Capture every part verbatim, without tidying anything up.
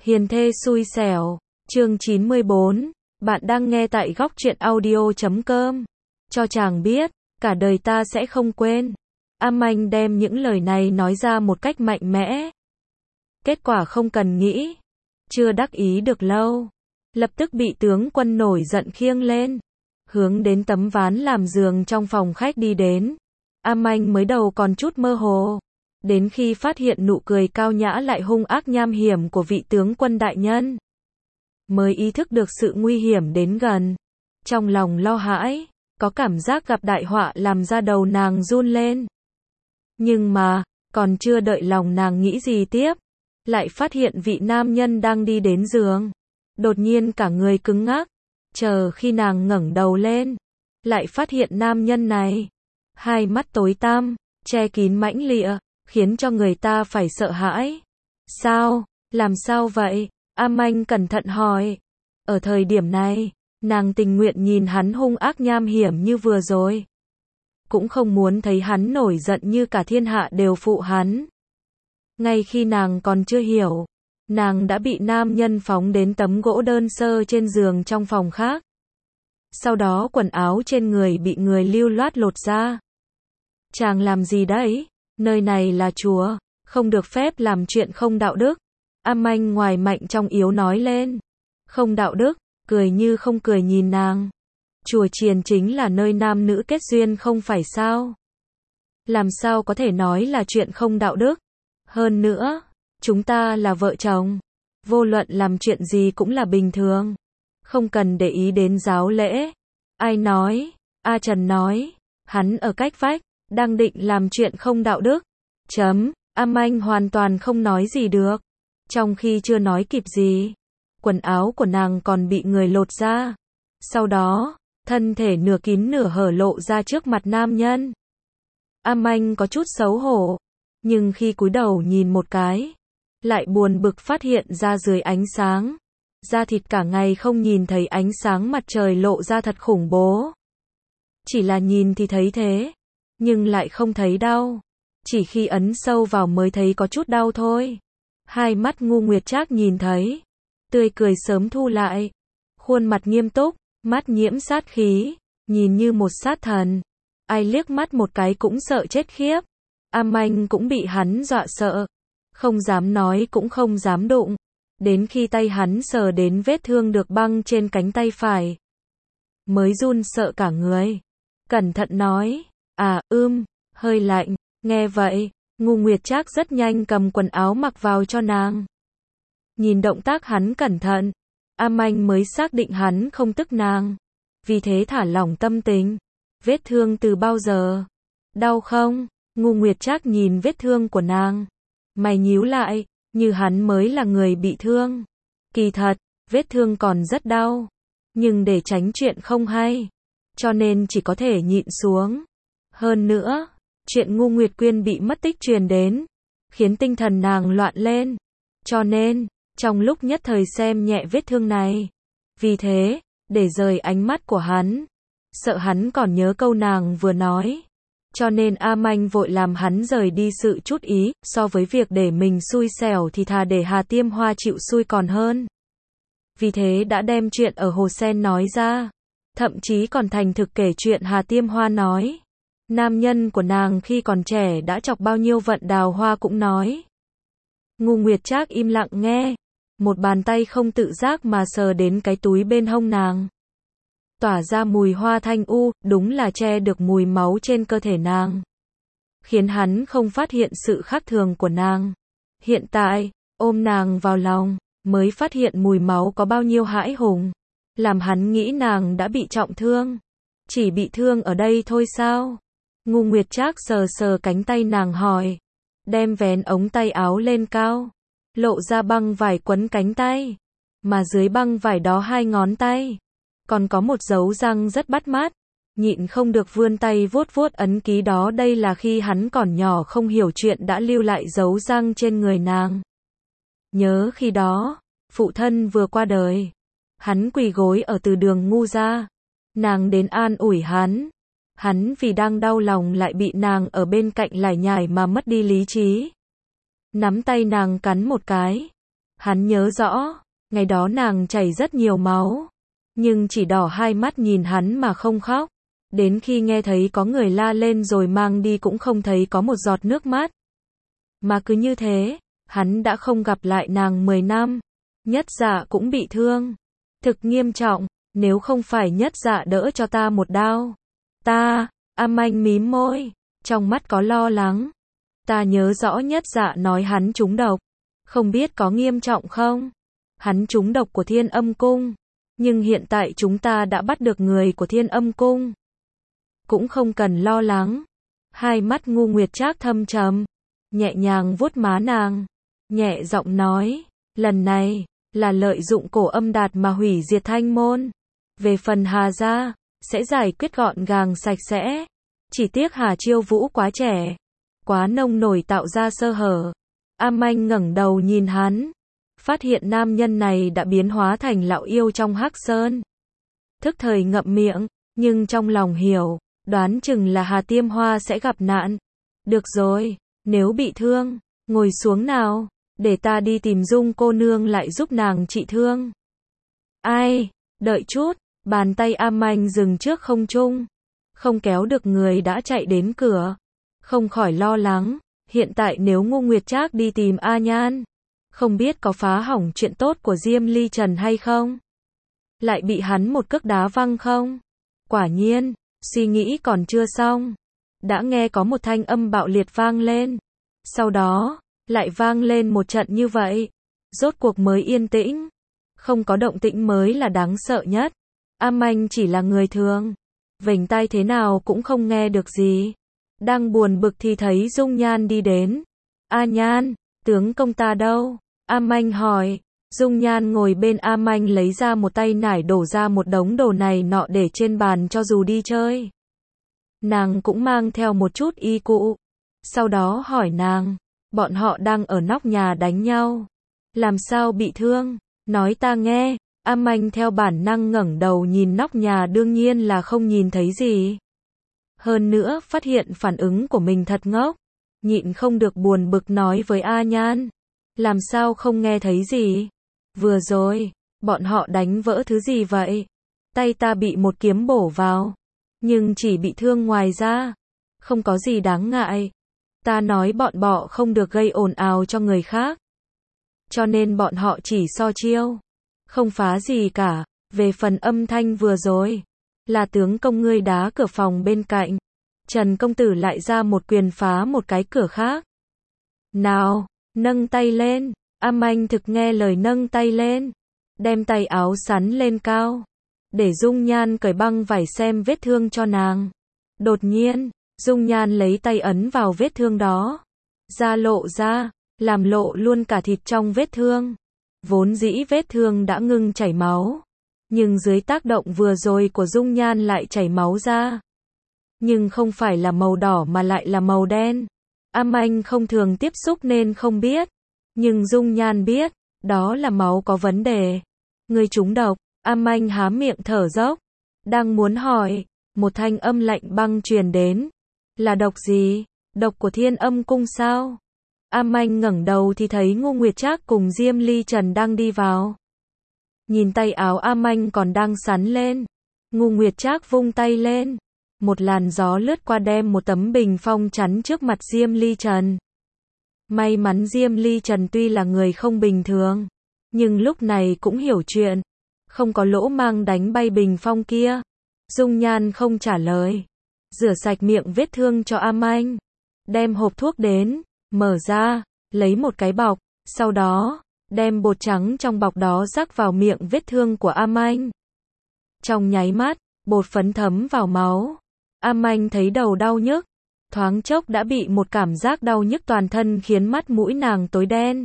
Hiền thê xui xẻo, chương chín mươi bốn, bạn đang nghe tại góc truyện audio chấm com. Cho chàng biết, cả đời ta sẽ không quên. Am Anh đem những lời này nói ra một cách mạnh mẽ. Kết quả không cần nghĩ. Chưa đắc ý được lâu. Lập tức bị tướng quân nổi giận khiêng lên. Hướng đến tấm ván làm giường trong phòng khách đi đến. Am Anh mới đầu còn chút mơ hồ. Đến khi phát hiện nụ cười cao nhã lại hung ác nham hiểm của vị tướng quân đại nhân, mới ý thức được sự nguy hiểm đến gần. Trong lòng lo hãi, có cảm giác gặp đại họa làm da đầu nàng run lên. Nhưng mà, còn chưa đợi lòng nàng nghĩ gì tiếp, lại phát hiện vị nam nhân đang đi đến giường. Đột nhiên cả người cứng ngắc, chờ khi nàng ngẩng đầu lên, lại phát hiện nam nhân này, hai mắt tối tăm, che kín mãnh lịa, khiến cho người ta phải sợ hãi. Sao? Làm sao vậy? Am Anh cẩn thận hỏi. Ở thời điểm này, nàng tình nguyện nhìn hắn hung ác nham hiểm như vừa rồi. Cũng không muốn thấy hắn nổi giận như cả thiên hạ đều phụ hắn. Ngay khi nàng còn chưa hiểu, nàng đã bị nam nhân phóng đến tấm gỗ đơn sơ trên giường trong phòng khác. Sau đó quần áo trên người bị người lưu loát lột ra. Chàng làm gì đấy? Nơi này là chùa, không được phép làm chuyện không đạo đức. Am Anh ngoài mạnh trong yếu nói lên. Không đạo đức, cười như không cười nhìn nàng. Chùa chiền chính là nơi nam nữ kết duyên không phải sao? Làm sao có thể nói là chuyện không đạo đức? Hơn nữa, chúng ta là vợ chồng. Vô luận làm chuyện gì cũng là bình thường. Không cần để ý đến giáo lễ. Ai nói? A Trần nói. Hắn ở cách vách, đang định làm chuyện không đạo đức. Chấm, Am Anh hoàn toàn không nói gì được. Trong khi chưa nói kịp gì, quần áo của nàng còn bị người lột ra. Sau đó, thân thể nửa kín nửa hở lộ ra trước mặt nam nhân. Am Anh có chút xấu hổ, nhưng khi cúi đầu nhìn một cái, lại buồn bực phát hiện ra dưới ánh sáng, da thịt cả ngày không nhìn thấy ánh sáng mặt trời lộ ra thật khủng bố. Chỉ là nhìn thì thấy thế, nhưng lại không thấy đau. Chỉ khi ấn sâu vào mới thấy có chút đau thôi. Hai mắt Ngu Nguyệt Trác nhìn thấy, tươi cười sớm thu lại. Khuôn mặt nghiêm túc, mắt nhiễm sát khí, nhìn như một sát thần. Ai liếc mắt một cái cũng sợ chết khiếp. Am Anh cũng bị hắn dọa sợ. Không dám nói cũng không dám đụng. Đến khi tay hắn sờ đến vết thương được băng trên cánh tay phải, mới run sợ cả người. Cẩn thận nói, à ưm, hơi lạnh. Nghe vậy, Ngu Nguyệt Trác rất nhanh cầm quần áo mặc vào cho nàng. Nhìn động tác hắn cẩn thận, Am Anh mới xác định hắn không tức nàng. Vì thế thả lỏng tâm tình. Vết thương từ bao giờ? Đau không? Ngu Nguyệt Trác nhìn vết thương của nàng, mày nhíu lại, như hắn mới là người bị thương. Kỳ thật, vết thương còn rất đau, nhưng để tránh chuyện không hay, cho nên chỉ có thể nhịn xuống. Hơn nữa, chuyện Ngu Nguyệt Quyên bị mất tích truyền đến, khiến tinh thần nàng loạn lên. Cho nên, trong lúc nhất thời xem nhẹ vết thương này. Vì thế, để rời ánh mắt của hắn, sợ hắn còn nhớ câu nàng vừa nói. Cho nên Am Anh vội làm hắn rời đi sự chút ý, so với việc để mình xui xẻo thì thà để Hà Tiêm Hoa chịu xui còn hơn. Vì thế đã đem chuyện ở Hồ Sen nói ra, thậm chí còn thành thực kể chuyện Hà Tiêm Hoa nói. Nam nhân của nàng khi còn trẻ đã chọc bao nhiêu vận đào hoa cũng nói. Ngu Nguyệt Trác im lặng nghe, một bàn tay không tự giác mà sờ đến cái túi bên hông nàng. Tỏa ra mùi hoa thanh u, đúng là che được mùi máu trên cơ thể nàng. Khiến hắn không phát hiện sự khác thường của nàng. Hiện tại, ôm nàng vào lòng, mới phát hiện mùi máu có bao nhiêu hãi hùng. Làm hắn nghĩ nàng đã bị trọng thương. Chỉ bị thương ở đây thôi sao? Ngu Nguyệt Trác sờ sờ cánh tay nàng hỏi. Đem vén ống tay áo lên cao, lộ ra băng vải quấn cánh tay. Mà dưới băng vải đó hai ngón tay, còn có một dấu răng rất bắt mắt. Nhịn không được vươn tay vuốt vuốt ấn ký đó. Đây là khi hắn còn nhỏ không hiểu chuyện đã lưu lại dấu răng trên người nàng. Nhớ khi đó, phụ thân vừa qua đời, hắn quỳ gối ở từ đường Ngu gia. Nàng đến an ủi hắn. Hắn vì đang đau lòng lại bị nàng ở bên cạnh lải nhải mà mất đi lý trí. Nắm tay nàng cắn một cái. Hắn nhớ rõ, ngày đó nàng chảy rất nhiều máu, nhưng chỉ đỏ hai mắt nhìn hắn mà không khóc. Đến khi nghe thấy có người la lên rồi mang đi cũng không thấy có một giọt nước mắt. Mà cứ như thế, hắn đã không gặp lại nàng mười năm. Nhất Dạ cũng bị thương. Thực nghiêm trọng, nếu không phải Nhất Dạ đỡ cho ta một đao. Ta, Am Anh mím môi, trong mắt có lo lắng. Ta nhớ rõ Nhất Dạ nói hắn trúng độc. Không biết có nghiêm trọng không? Hắn trúng độc của Thiên Âm Cung. Nhưng hiện tại chúng ta đã bắt được người của Thiên Âm Cung. Cũng không cần lo lắng. Hai mắt Ngô Nguyệt Trác thâm trầm, nhẹ nhàng vuốt má nàng, nhẹ giọng nói, lần này, là lợi dụng cổ âm đạt mà hủy diệt Thanh Môn. Về phần Hà gia, sẽ giải quyết gọn gàng sạch sẽ. Chỉ tiếc Hà Chiêu Vũ quá trẻ, quá nông nổi tạo ra sơ hở. Am Anh ngẩng đầu nhìn hắn, phát hiện nam nhân này đã biến hóa thành lão yêu trong Hắc Sơn. Thức thời ngậm miệng, nhưng trong lòng hiểu, đoán chừng là Hà Tiêm Hoa sẽ gặp nạn. Được rồi, nếu bị thương, ngồi xuống nào, để ta đi tìm Dung cô nương lại giúp nàng trị thương. Ai, đợi chút, bàn tay Am Anh dừng trước không trung, không kéo được người đã chạy đến cửa, không khỏi lo lắng, hiện tại nếu Ngô Nguyệt Trác đi tìm A Nhan, không biết có phá hỏng chuyện tốt của Diêm Ly Trần hay không? Lại bị hắn một cước đá văng không? Quả nhiên, suy nghĩ còn chưa xong, đã nghe có một thanh âm bạo liệt vang lên. Sau đó, lại vang lên một trận như vậy. Rốt cuộc mới yên tĩnh. Không có động tĩnh mới là đáng sợ nhất. Am Anh chỉ là người thường, vểnh tai thế nào cũng không nghe được gì. Đang buồn bực thì thấy Dung Nhan đi đến. A Nhan, tướng công ta đâu? Am Anh hỏi. Dung Nhan ngồi bên Am Anh lấy ra một tay nải đổ ra một đống đồ này nọ để trên bàn cho dù đi chơi. Nàng cũng mang theo một chút y cụ. Sau đó hỏi nàng, bọn họ đang ở nóc nhà đánh nhau. Làm sao bị thương? Nói ta nghe. Am Anh theo bản năng ngẩng đầu nhìn nóc nhà, đương nhiên là không nhìn thấy gì. Hơn nữa phát hiện phản ứng của mình thật ngốc. Nhịn không được buồn bực nói với A Nhan. Làm sao không nghe thấy gì? Vừa rồi, bọn họ đánh vỡ thứ gì vậy? Tay ta bị một kiếm bổ vào, nhưng chỉ bị thương ngoài ra, không có gì đáng ngại. Ta nói bọn bọ không được gây ồn ào cho người khác, cho nên bọn họ chỉ so chiêu, không phá gì cả. Về phần âm thanh vừa rồi, là tướng công ngươi đá cửa phòng bên cạnh. Trần công tử lại ra một quyền phá một cái cửa khác. Nào, nâng tay lên. Am Anh thực nghe lời nâng tay lên, đem tay áo sắn lên cao, để Dung Nhan cởi băng vải xem vết thương cho nàng. Đột nhiên, Dung Nhan lấy tay ấn vào vết thương đó, da lộ ra, làm lộ luôn cả thịt trong vết thương. Vốn dĩ vết thương đã ngưng chảy máu, nhưng dưới tác động vừa rồi của Dung Nhan lại chảy máu ra. Nhưng không phải là màu đỏ mà lại là màu đen. Am Anh không thường tiếp xúc nên không biết. Nhưng Dung Nhan biết, đó là máu có vấn đề. Ngươi trúng độc. Am Anh há miệng thở dốc, đang muốn hỏi, một thanh âm lạnh băng truyền đến. Là độc gì? Độc của Thiên Âm Cung sao? Am Anh ngẩng đầu thì thấy Ngô Nguyệt Trác cùng Diêm Ly Trần đang đi vào. Nhìn tay áo Am Anh còn đang sắn lên, Ngô Nguyệt Trác vung tay lên, một làn gió lướt qua đem một tấm bình phong chắn trước mặt Diêm Ly Trần. May mắn Diêm Ly Trần tuy là người không bình thường, nhưng lúc này cũng hiểu chuyện, không có lỗ mang đánh bay bình phong kia. Dung Nhan không trả lời, rửa sạch miệng vết thương cho Am Anh, đem hộp thuốc đến, mở ra, lấy một cái bọc, sau đó, đem bột trắng trong bọc đó rắc vào miệng vết thương của Am Anh. Trong nháy mắt, bột phấn thấm vào máu. Am Anh thấy đầu đau nhức, thoáng chốc đã bị một cảm giác đau nhức toàn thân khiến mắt mũi nàng tối đen.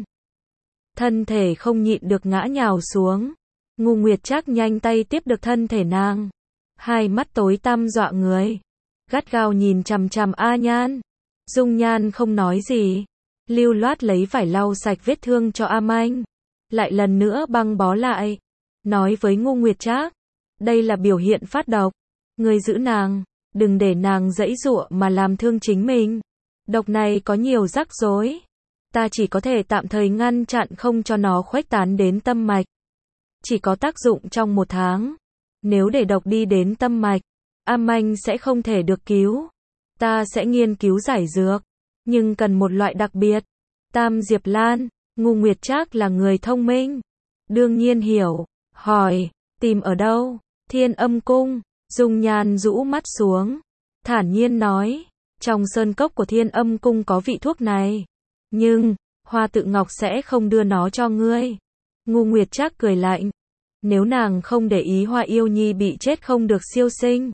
Thân thể không nhịn được ngã nhào xuống. Ngô Nguyệt Trác nhanh tay tiếp được thân thể nàng, hai mắt tối tăm dọa người, gắt gao nhìn chằm chằm A Nhan. Dung Nhan không nói gì, lưu loát lấy vải lau sạch vết thương cho Am Anh, lại lần nữa băng bó lại, nói với Ngô Nguyệt Trác, đây là biểu hiện phát độc, ngươi giữ nàng, đừng để nàng giãy giụa mà làm thương chính mình. Độc này có nhiều rắc rối, ta chỉ có thể tạm thời ngăn chặn không cho nó khuếch tán đến tâm mạch. Chỉ có tác dụng trong một tháng. Nếu để độc đi đến tâm mạch, am anh sẽ không thể được cứu. Ta sẽ nghiên cứu giải dược, nhưng cần một loại đặc biệt. Tam Diệp Lan, Ngô Nguyệt Trác là người thông minh, đương nhiên hiểu, hỏi, tìm ở đâu? Thiên Âm Cung. Dung Nhan rũ mắt xuống, thản nhiên nói, trong sơn cốc của Thiên Âm Cung có vị thuốc này, nhưng Hoa Tự Ngọc sẽ không đưa nó cho ngươi. Ngô Nguyệt Trác cười lạnh, nếu nàng không để ý Hoa Yêu Nhi bị chết không được siêu sinh,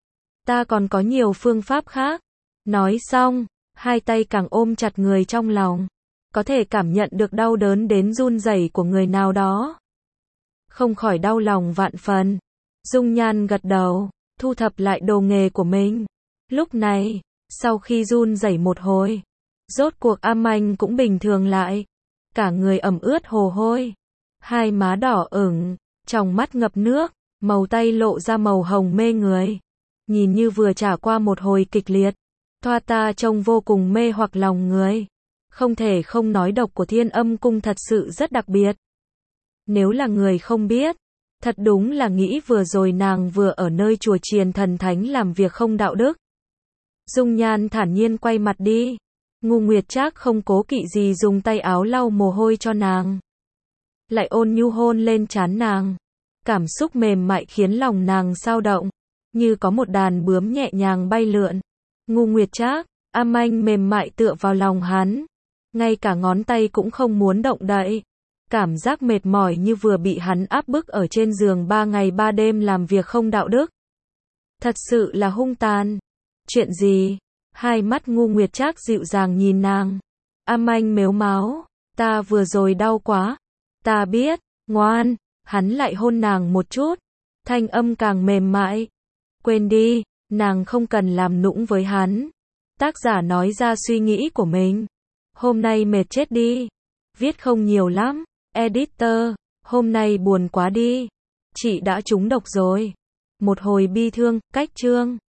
ta còn có nhiều phương pháp khác. Nói xong, hai tay càng ôm chặt người trong lòng, có thể cảm nhận được đau đớn đến run rẩy của người nào đó. Không khỏi đau lòng vạn phần. Dung Nhan gật đầu, thu thập lại đồ nghề của mình. Lúc này, sau khi run rẩy một hồi, rốt cuộc am anh cũng bình thường lại. Cả người ẩm ướt hồ hôi, hai má đỏ ửng, trong mắt ngập nước, màu tay lộ ra màu hồng mê người. Nhìn như vừa trải qua một hồi kịch liệt, thoa ta trông vô cùng mê hoặc lòng người. Không thể không nói độc của Thiên Âm Cung thật sự rất đặc biệt. Nếu là người không biết, thật đúng là nghĩ vừa rồi nàng vừa ở nơi chùa chiền thần thánh làm việc không đạo đức. Dung Nhan thản nhiên quay mặt đi. Ngô Nguyệt Trác không cố kỵ gì dùng tay áo lau mồ hôi cho nàng, lại ôn nhu hôn lên trán nàng. Cảm xúc mềm mại khiến lòng nàng xao động, như có một đàn bướm nhẹ nhàng bay lượn. Ngô Nguyệt Trác, am anh mềm mại tựa vào lòng hắn, ngay cả ngón tay cũng không muốn động đậy. Cảm giác mệt mỏi như vừa bị hắn áp bức ở trên giường ba ngày ba đêm làm việc không đạo đức. Thật sự là hung tàn. Chuyện gì? Hai mắt Ngô Nguyệt Trác dịu dàng nhìn nàng. Am anh mếu máo, ta vừa rồi đau quá. Ta biết, ngoan. Hắn lại hôn nàng một chút, thanh âm càng mềm mại. Quên đi, nàng không cần làm nũng với hắn. Tác giả nói ra suy nghĩ của mình. Hôm nay mệt chết đi. Viết không nhiều lắm. Editor, hôm nay buồn quá đi. Chị đã trúng độc rồi. Một hồi bi thương, cách chương.